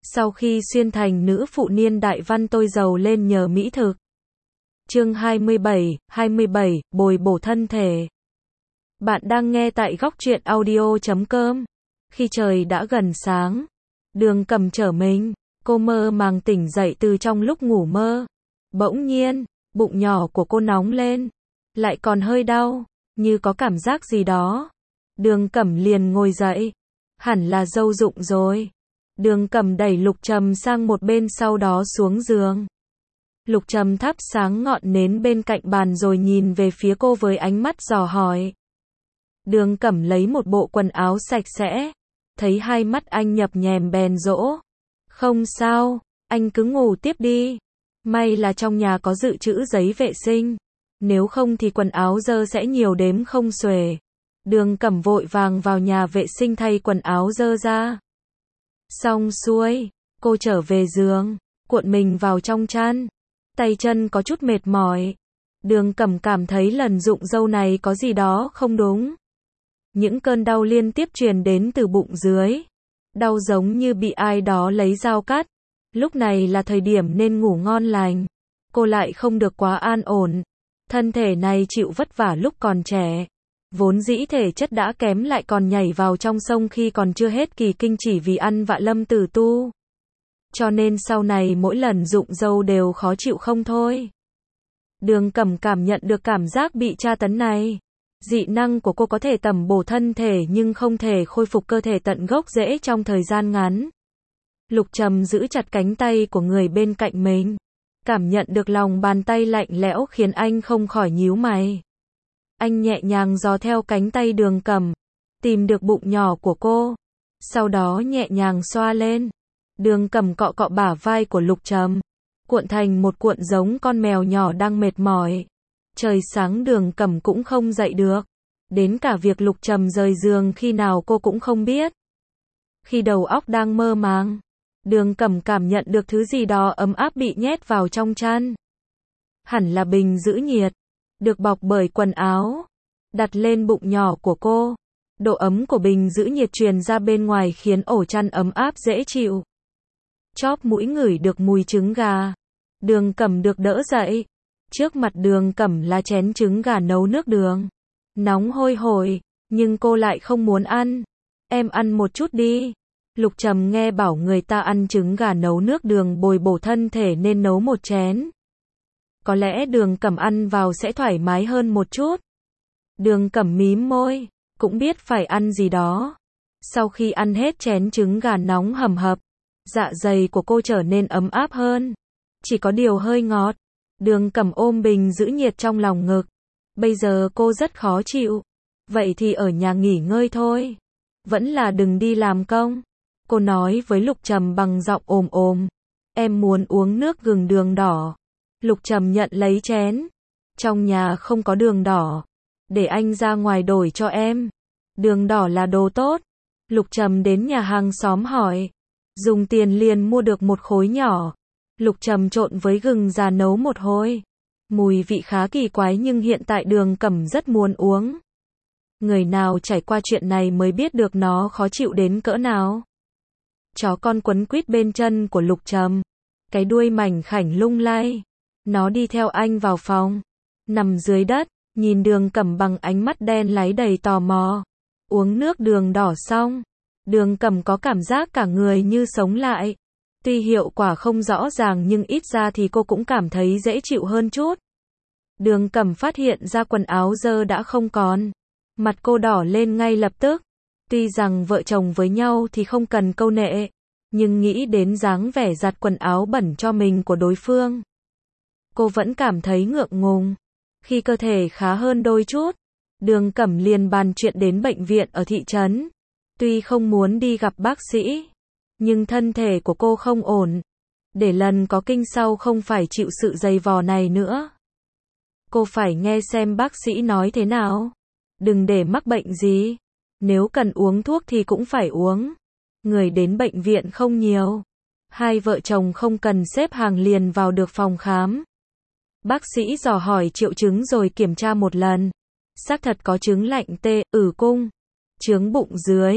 Sau khi xuyên thành nữ phụ niên đại văn tôi giàu lên nhờ mỹ thực. Chương 27, bồi bổ thân thể. Bạn đang nghe tại góc truyện audio.com. Khi trời đã gần sáng, Đường Cầm trở mình, cô mơ màng tỉnh dậy từ trong lúc ngủ mơ. Bỗng nhiên, bụng nhỏ của cô nóng lên, lại còn hơi đau, như có cảm giác gì đó. Đường Cẩm liền ngồi dậy, hẳn là dâu rụng rồi. Đường Cẩm đẩy Lục Trầm sang một bên sau đó xuống giường. Lục Trầm thắp sáng ngọn nến bên cạnh bàn rồi nhìn về phía cô với ánh mắt dò hỏi. Đường Cẩm lấy một bộ quần áo sạch sẽ, thấy hai mắt anh nhập nhèm bèn dỗ. Không sao, anh cứ ngủ tiếp đi. May là trong nhà có dự trữ giấy vệ sinh, nếu không thì quần áo dơ sẽ nhiều đếm không xuể. Đường Cẩm vội vàng vào nhà vệ sinh thay quần áo dơ ra. Xong xuôi, cô trở về giường, cuộn mình vào trong chăn. Tay chân có chút mệt mỏi. Đường Cẩm cảm thấy lần rụng râu này có gì đó không đúng. Những cơn đau liên tiếp truyền đến từ bụng dưới. Đau giống như bị ai đó lấy dao cắt. Lúc này là thời điểm nên ngủ ngon lành. Cô lại không được quá an ổn. Thân thể này chịu vất vả lúc còn trẻ. Vốn dĩ thể chất đã kém lại còn nhảy vào trong sông khi còn chưa hết kỳ kinh chỉ vì ăn vạ lâm tử tu. Cho nên sau này mỗi lần rụng râu đều khó chịu không thôi. Đường Cẩm cảm nhận được cảm giác bị tra tấn này. Dị năng của cô có thể tẩm bổ thân thể nhưng không thể khôi phục cơ thể tận gốc rễ trong thời gian ngắn. Lục Trầm giữ chặt cánh tay của người bên cạnh mình. Cảm nhận được lòng bàn tay lạnh lẽo khiến anh không khỏi nhíu mày. Anh nhẹ nhàng dò theo cánh tay Đường Cẩm, tìm được bụng nhỏ của cô. Sau đó nhẹ nhàng xoa lên. Đường Cẩm cọ cọ bả vai của Lục Trầm, cuộn thành một cuộn giống con mèo nhỏ đang mệt mỏi. Trời sáng Đường Cẩm cũng không dậy được. Đến cả việc Lục Trầm rời giường khi nào cô cũng không biết. Khi đầu óc đang mơ màng, Đường Cẩm cảm nhận được thứ gì đó ấm áp bị nhét vào trong chăn. Hẳn là bình giữ nhiệt, được bọc bởi quần áo, đặt lên bụng nhỏ của cô. Độ ấm của bình giữ nhiệt truyền ra bên ngoài khiến ổ chăn ấm áp dễ chịu. Chóp mũi ngửi được mùi trứng gà. Đường Cẩm được đỡ dậy. Trước mặt Đường Cẩm là chén trứng gà nấu nước đường. Nóng hôi hổi, nhưng cô lại không muốn ăn. Em ăn một chút đi. Lục Trầm nghe bảo người ta ăn trứng gà nấu nước đường bồi bổ thân thể nên nấu một chén. Có lẽ Đường Cẩm ăn vào sẽ thoải mái hơn một chút. Đường Cẩm mím môi, cũng biết phải ăn gì đó. Sau khi ăn hết chén trứng gà nóng hầm hập, dạ dày của cô trở nên ấm áp hơn. Chỉ có điều hơi ngọt. Đường Cẩm ôm bình giữ nhiệt trong lòng ngực. Bây giờ cô rất khó chịu. Vậy thì ở nhà nghỉ ngơi thôi. Vẫn là đừng đi làm công. Cô nói với Lục Trầm bằng giọng ồm ồm. Em muốn uống nước gừng đường đỏ. Lục Trầm nhận lấy chén. Trong nhà không có đường đỏ. Để anh ra ngoài đổi cho em. Đường đỏ là đồ tốt. Lục Trầm đến nhà hàng xóm hỏi. Dùng tiền liền mua được một khối nhỏ. Lục Trầm trộn với gừng già nấu một hồi. Mùi vị khá kỳ quái nhưng hiện tại Đường Cẩm rất muốn uống. Người nào trải qua chuyện này mới biết được nó khó chịu đến cỡ nào. Chó con quấn quýt bên chân của Lục Trầm. Cái đuôi mảnh khảnh lung lay. Nó đi theo anh vào phòng. Nằm dưới đất, nhìn Đường Cẩm bằng ánh mắt đen láy đầy tò mò. Uống nước đường đỏ xong. Đường Cẩm có cảm giác cả người như sống lại. Tuy hiệu quả không rõ ràng nhưng ít ra thì cô cũng cảm thấy dễ chịu hơn chút. Đường Cẩm phát hiện ra quần áo dơ đã không còn. Mặt cô đỏ lên ngay lập tức. Tuy rằng vợ chồng với nhau thì không cần câu nệ, nhưng nghĩ đến dáng vẻ giặt quần áo bẩn cho mình của đối phương, cô vẫn cảm thấy ngượng ngùng. Khi cơ thể khá hơn đôi chút, Đường Cẩm liền bàn chuyện đến bệnh viện ở thị trấn. Tuy không muốn đi gặp bác sĩ, nhưng thân thể của cô không ổn. Để lần có kinh sau không phải chịu sự dày vò này nữa. Cô phải nghe xem bác sĩ nói thế nào. Đừng để mắc bệnh gì. Nếu cần uống thuốc thì cũng phải uống. Người đến bệnh viện không nhiều. Hai vợ chồng không cần xếp hàng liền vào được phòng khám. Bác sĩ dò hỏi triệu chứng rồi kiểm tra một lần. Xác thật có chứng lạnh tê, ử cung, chướng bụng dưới,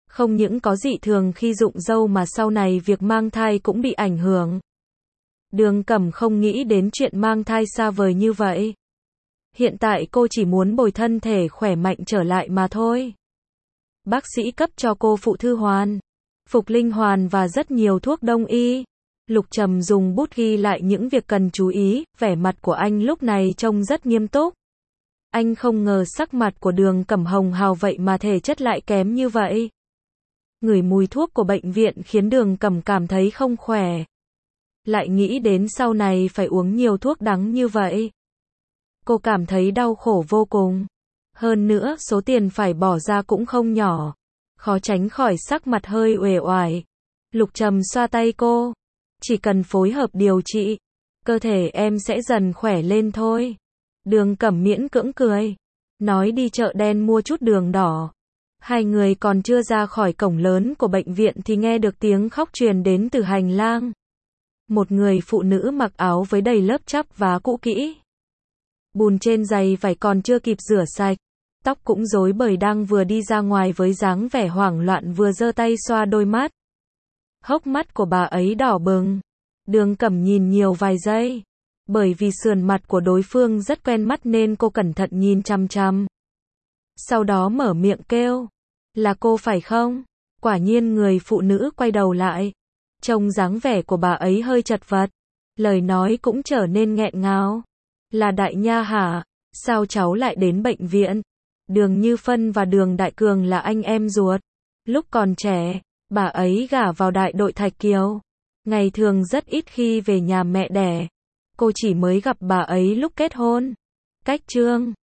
Không những có dị thường khi rụng râu mà sau này việc mang thai cũng bị ảnh hưởng. Đường Cẩm không nghĩ đến chuyện mang thai xa vời như vậy. Hiện tại cô chỉ muốn bồi thân thể khỏe mạnh trở lại mà thôi. Bác sĩ cấp cho cô phụ thư hoàn, phục linh hoàn và rất nhiều thuốc đông y. Lục Trầm dùng bút ghi lại những việc cần chú ý, vẻ mặt của anh lúc này trông rất nghiêm túc. Anh không ngờ sắc mặt của Đường Cẩm hồng hào vậy mà thể chất lại kém như vậy. Ngửi mùi thuốc của bệnh viện khiến Đường Cẩm cảm thấy không khỏe. Lại nghĩ đến sau này phải uống nhiều thuốc đắng như vậy. Cô cảm thấy đau khổ vô cùng. Hơn nữa số tiền phải bỏ ra cũng không nhỏ. Khó tránh khỏi sắc mặt hơi uể oải. Lục Trầm xoa tay cô. Chỉ cần phối hợp điều trị, cơ thể em sẽ dần khỏe lên thôi. Đường Cẩm miễn cưỡng cười. Nói đi chợ đen mua chút đường đỏ. Hai người còn chưa ra khỏi cổng lớn của bệnh viện thì nghe được tiếng khóc truyền đến từ hành lang. Một người phụ nữ mặc áo với đầy lớp chắp vá cũ kỹ. Bùn trên giày vải còn chưa kịp rửa sạch. Tóc cũng rối bời đang vừa đi ra ngoài với dáng vẻ hoảng loạn vừa giơ tay xoa đôi mắt. Hốc mắt của bà ấy đỏ bừng. Đường Cẩm nhìn nhiều vài giây. Bởi vì sườn mặt của đối phương rất quen mắt nên cô cẩn thận nhìn chằm chằm. Sau đó mở miệng kêu. Là cô phải không? Quả nhiên người phụ nữ quay đầu lại. Trông dáng vẻ của bà ấy hơi chật vật. Lời nói cũng trở nên nghẹn ngào. Là Đại Nha hả? Sao cháu lại đến bệnh viện? Đường Như Phân và Đường Đại Cường là anh em ruột. Lúc còn trẻ, bà ấy gả vào đại đội Thạch Kiều. Ngày thường rất ít khi về nhà mẹ đẻ. Cô chỉ mới gặp bà ấy lúc kết hôn. Cách Trương